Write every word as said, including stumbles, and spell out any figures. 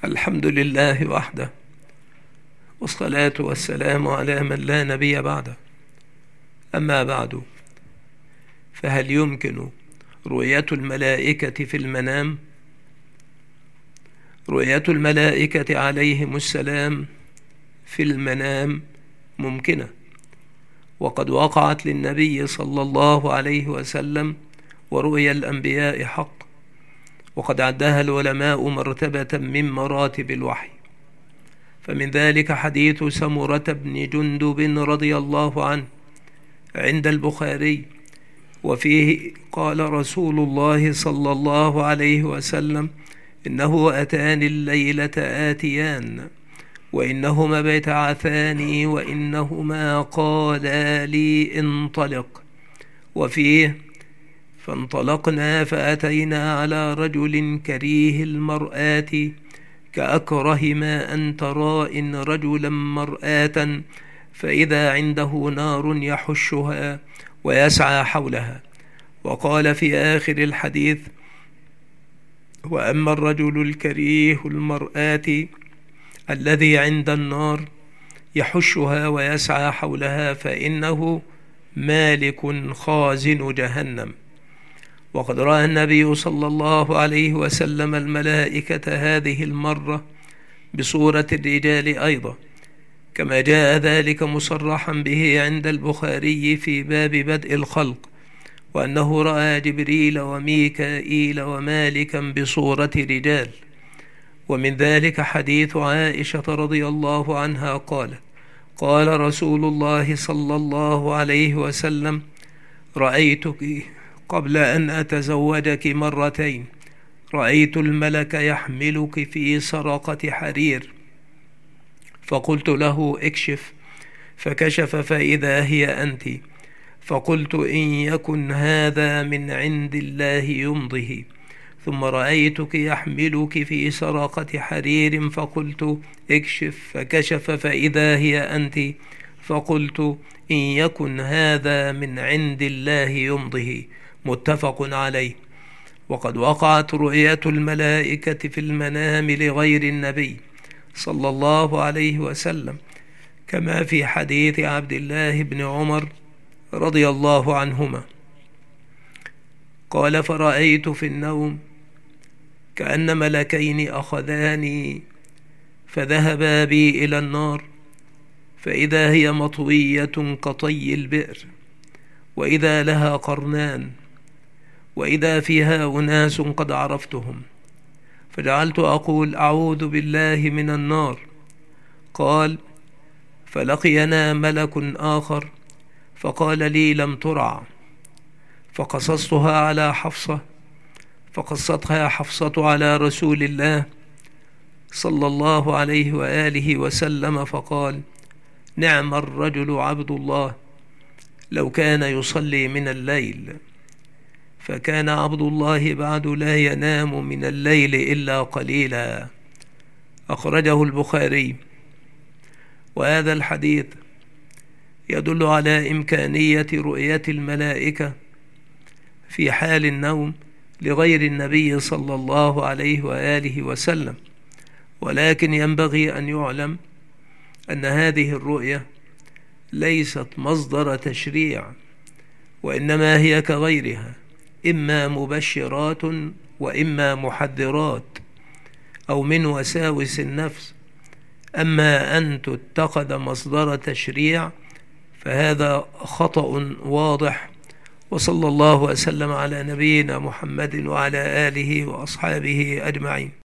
الحمد لله وحده، والصلاة والسلام على من لا نبي بعده. أما بعد، فهل يمكن رؤية الملائكة في المنام؟ رؤية الملائكة عليهم السلام في المنام ممكنة، وقد وقعت للنبي صلى الله عليه وسلم، ورؤيا الأنبياء حق، وقد عدها العلماء مرتبة من مراتب الوحي. فمن ذلك حديث سمرة بن جندب رضي الله عنه عند البخاري، وفيه قال رسول الله صلى الله عليه وسلم: إنه أتاني الليلة آتيان، وإنهما بيتعثاني، وإنهما قالا لي انطلق. وفيه: فانطلقنا فأتينا على رجل كريه المرآة، كأكره ما أن ترى إن رجلا مرآة، فإذا عنده نار يحشها ويسعى حولها. وقال في آخر الحديث: وأما الرجل الكريه المرآة الذي عند النار يحشها ويسعى حولها، فإنه مالك خازن جهنم. وقد رأى النبي صلى الله عليه وسلم الملائكة هذه المرة بصورة الرجال أيضا، كما جاء ذلك مصرحا به عند البخاري في باب بدء الخلق، وأنه رأى جبريل وميكائيل ومالكا بصورة رجال. ومن ذلك حديث عائشة رضي الله عنها قالت: قال رسول الله صلى الله عليه وسلم: رأيتك قبل أن أتزوجك مرتين، رأيت الملك يحملك في سرقة حرير، فقلت له: اكشف، فكشف فإذا هي أنت، فقلت: إن يكن هذا من عند الله يمضه. ثم رأيتك يحملك في سرقة حرير، فقلت: اكشف، فكشف فإذا هي أنت، فقلت: إن يكن هذا من عند الله يمضه. متفق عليه. وقد وقعت رؤية الملائكة في المنام لغير النبي صلى الله عليه وسلم، كما في حديث عبد الله بن عمر رضي الله عنهما قال: فرأيت في النوم كأن ملكين أخذاني فذهبا بي إلى النار، فإذا هي مطوية كطي البئر، وإذا لها قرنان، وإذا فيها أناس قد عرفتهم، فجعلت أقول: أعوذ بالله من النار. قال: فلقينا ملك آخر فقال لي: لم ترع. فقصصتها على حفصة، فقصتها حفصة على رسول الله صلى الله عليه وآله وسلم، فقال: نعم الرجل عبد الله، لو كان يصلي من الليل. فكان عبد الله بعد لا ينام من الليل إلا قليلا. أخرجه البخاري. وهذا الحديث يدل على إمكانية رؤية الملائكة في حال النوم لغير النبي صلى الله عليه وآله وسلم، ولكن ينبغي أن يعلم أن هذه الرؤية ليست مصدر تشريع، وإنما هي كغيرها، إما مبشرات وإما محذرات أو من وساوس النفس. أما أن تتخذ مصدر تشريع فهذا خطأ واضح. وصلى الله وسلم على نبينا محمد وعلى آله وأصحابه أجمعين.